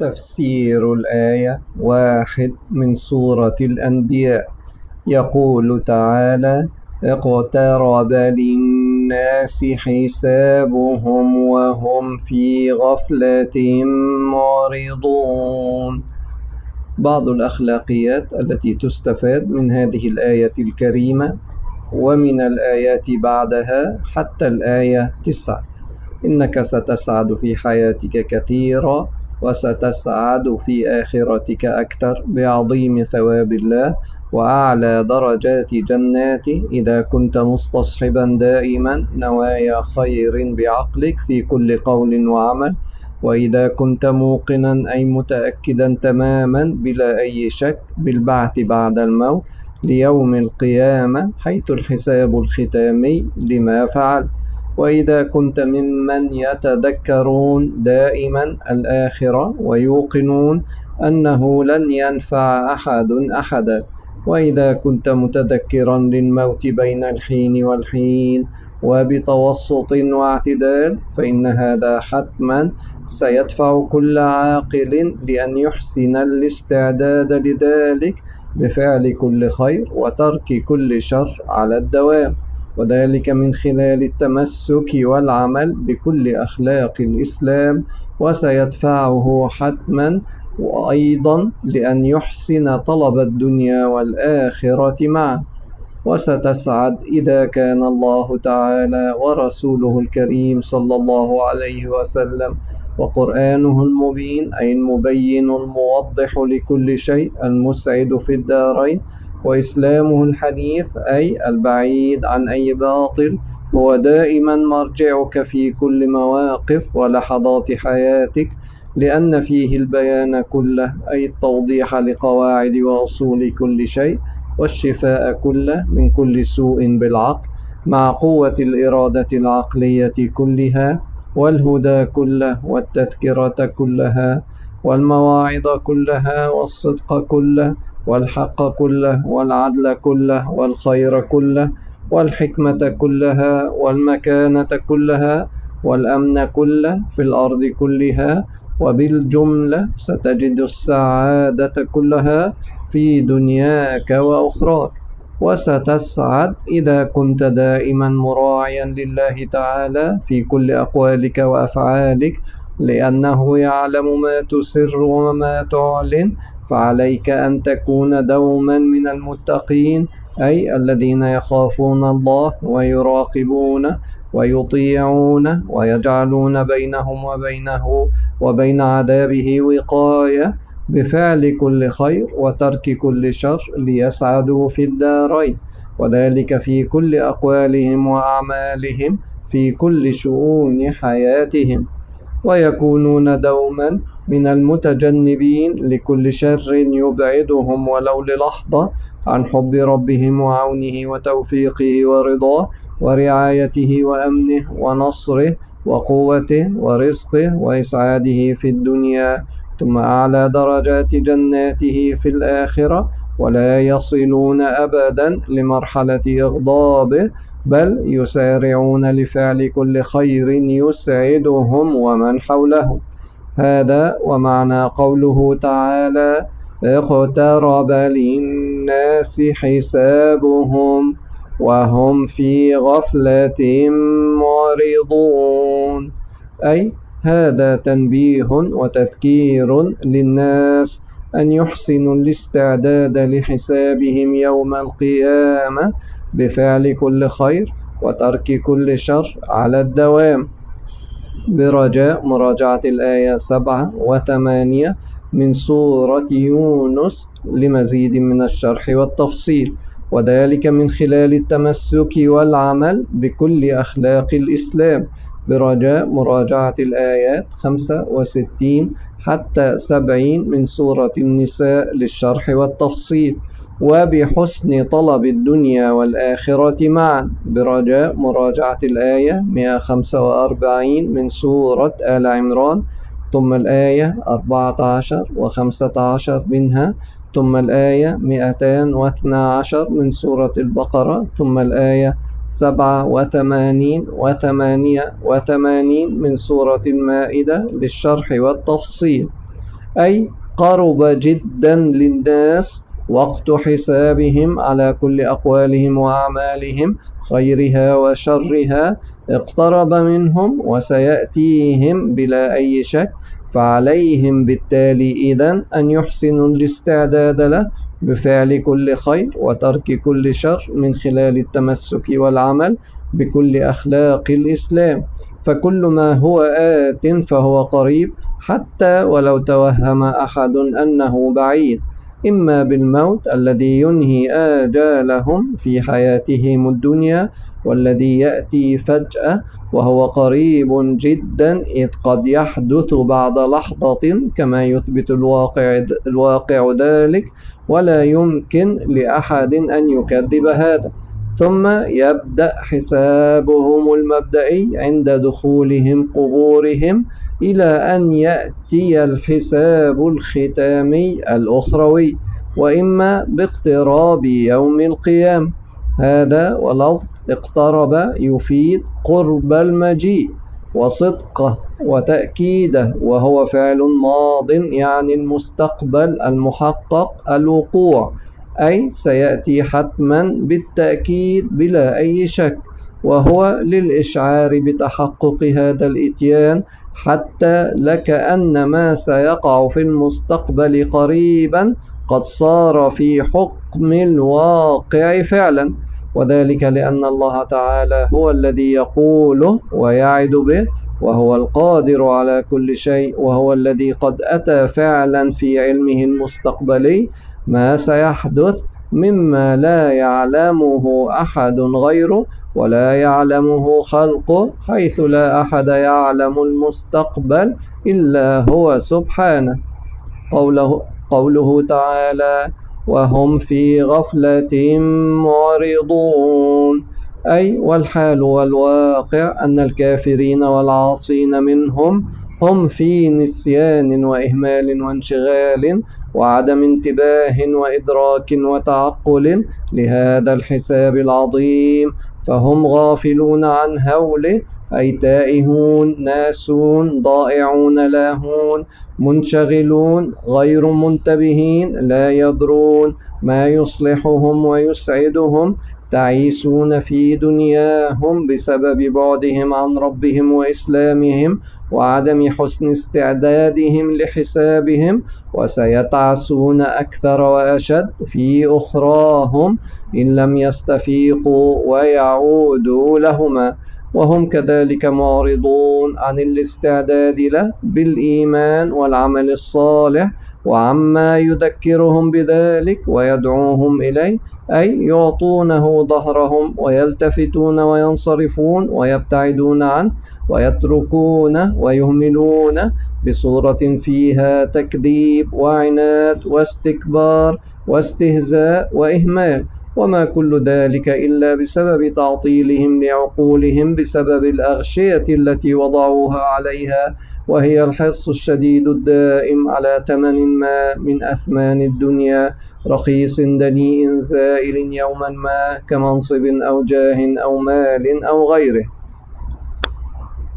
تفسير الآية 1 من سورة الأنبياء. يقول تعالى: اقترب للناس حسابهم وهم في غفلة معرضون. بعض الأخلاقيات التي تستفاد من هذه الآية الكريمة ومن الآيات بعدها حتى الآية 9: إنك ستسعد في حياتك كثيرا، وستسعد في آخرتك أكثر بعظيم ثواب الله وأعلى درجات جناته إذا كنت مستصحبا دائما نوايا خير بعقلك في كل قول وعمل، وإذا كنت موقنا أي متأكدا تماما بلا أي شك بالبعث بعد الموت ليوم القيامة حيث الحساب الختامي لما فعلت، وإذا كنت ممن يتذكرون دائما الآخرة ويوقنون أنه لن ينفع أحد أحدا، وإذا كنت متذكرا للموت بين الحين والحين وبتوسط واعتدال، فإن هذا حتما سيدفع كل عاقل لأن يحسن الاستعداد لذلك بفعل كل خير وترك كل شر على الدوام، وذلك من خلال التمسك والعمل بكل أخلاق الإسلام، وسيدفعه حتما وأيضا لأن يحسن طلب الدنيا والآخرة معا. وستسعد إذا كان الله تعالى ورسوله الكريم صلى الله عليه وسلم وقرآنه المبين أي المبين الموضح لكل شيء المسعد في الدارين، وإسلامه الحنيف أي البعيد عن أي باطل هو دائما مرجعك في كل مواقف ولحظات حياتك، لأن فيه البيان كله أي التوضيح لقواعد وأصول كل شيء، والشفاء كله من كل سوء بالعقل مع قوة الإرادة العقلية كلها، والهدى كله والتذكرة كلها والمواعظ كلها والصدق كله والحق كله والعدل كله والخير كله والحكمة كلها والمكانة كلها والأمن كله في الأرض كلها، وبالجملة ستجد السعادة كلها في دنياك وأخراك. وستسعد إذا كنت دائما مراعيا لله تعالى في كل أقوالك وأفعالك، لأنه يعلم ما تسر وما تعلن، فعليك أن تكون دوما من المتقين أي الذين يخافون الله ويراقبون ويطيعون ويجعلون بينهم وبينه وبين عذابه وقاية بفعل كل خير وترك كل شر ليسعدوا في الدارين، وذلك في كل أقوالهم وأعمالهم في كل شؤون حياتهم، ويكونون دوما من المتجنبين لكل شر يبعدهم ولو للحظة عن حب ربهم وعونه وتوفيقه ورضاه ورعايته وأمنه ونصره وقوته ورزقه وإسعاده في الدنيا، ثم أعلى درجات جناته في الآخرة، ولا يصلون أبدا لمرحلة إغضابه بل يسارعون لفعل كل خير يسعدهم ومن حولهم. هذا ومعنى قوله تعالى: اقترب للناس حسابهم وهم في غفلة معرضون، أي هذا تنبيه وتذكير للناس أن يحسنوا الاستعداد لحسابهم يوم القيامة بفعل كل خير وترك كل شر على الدوام، برجاء مراجعة الآية 7 و8 من سورة يونس لمزيد من الشرح والتفصيل، وذلك من خلال التمسك والعمل بكل أخلاق الإسلام، برجاء مراجعة الآيات 65 حتى 70 من سورة النساء للشرح والتفصيل، وبحسن طلب الدنيا والآخرة معا، برجاء مراجعة الآية 145 من سورة آل عمران، ثم الآية 14 و15 منها، ثم الآية 212 من سورة البقرة، ثم الآية 87 و88 من سورة المائدة للشرح والتفصيل. أي قرب جدا للناس وقت حسابهم على كل أقوالهم وأعمالهم خيرها وشرها، اقترب منهم وسيأتيهم بلا أي شك. فعليهم بالتالي إذن أن يحسنوا الاستعداد له بفعل كل خير وترك كل شر من خلال التمسك والعمل بكل أخلاق الإسلام. فكل ما هو آت فهو قريب، حتى ولو توهم أحد أنه بعيد، إما بالموت الذي ينهي آجالهم في حياتهم الدنيا والذي يأتي فجأة وهو قريب جدا، إذ قد يحدث بعد لحظة كما يثبت الواقع ذلك، ولا يمكن لأحد أن يكذب هذا. ثم يبدأ حسابهم المبدئي عند دخولهم قبورهم، إلى أن يأتي الحساب الختامي الأخروي، وإما باقتراب يوم القيامة. هذا ولفظ اقترب يفيد قرب المجيء وصدقه وتأكيده، وهو فعل ماض يعني المستقبل المحقق الوقوع، أي سيأتي حتما بالتأكيد بلا أي شك، وهو للإشعار بتحقق هذا الإتيان، حتى لكأن ما سيقع في المستقبل قريبا قد صار في حكم الواقع فعلا. وذلك لأن الله تعالى هو الذي يقوله ويعد به، وهو القادر على كل شيء، وهو الذي قد أتى فعلا في علمه المستقبلي ما سيحدث مما لا يعلمه أحد غيره ولا يعلمه خلقه، حيث لا أحد يعلم المستقبل إلا هو سبحانه. قوله تعالى: وهم في غفلة معرضون، أي والحال والواقع أن الكافرين والعاصين منهم هم في نسيان وإهمال وانشغال وعدم انتباه وإدراك وتعقل لهذا الحساب العظيم، فهم غافلون عن هوله، أي تائهون ناسون ضائعون لاهون منشغلون غير منتبهين لا يدرون ما يصلحهم ويسعدهم، تعيسون في دنياهم بسبب بعدهم عن ربهم وإسلامهم وعدم حسن استعدادهم لحسابهم، وسيتعسون أكثر وأشد في أخراهم إن لم يستفيقوا ويعودوا لهما. وهم كذلك معرضون عن الاستعداد له بالإيمان والعمل الصالح وعما يذكرهم بذلك ويدعوهم إليه، أي يعطونه ظهرهم ويلتفتون وينصرفون ويبتعدون عنه ويتركونه ويهملونه بصورة فيها تكذيب وعناد واستكبار واستهزاء وإهمال، وما كل ذلك إلا بسبب تعطيلهم لعقولهم بسبب الأغشية التي وضعوها عليها، وهي الحرص الشديد الدائم على ثمن ما من أثمان الدنيا، رخيص دنيء زائل يوما ما، كمنصب أو جاه أو مال أو غيره.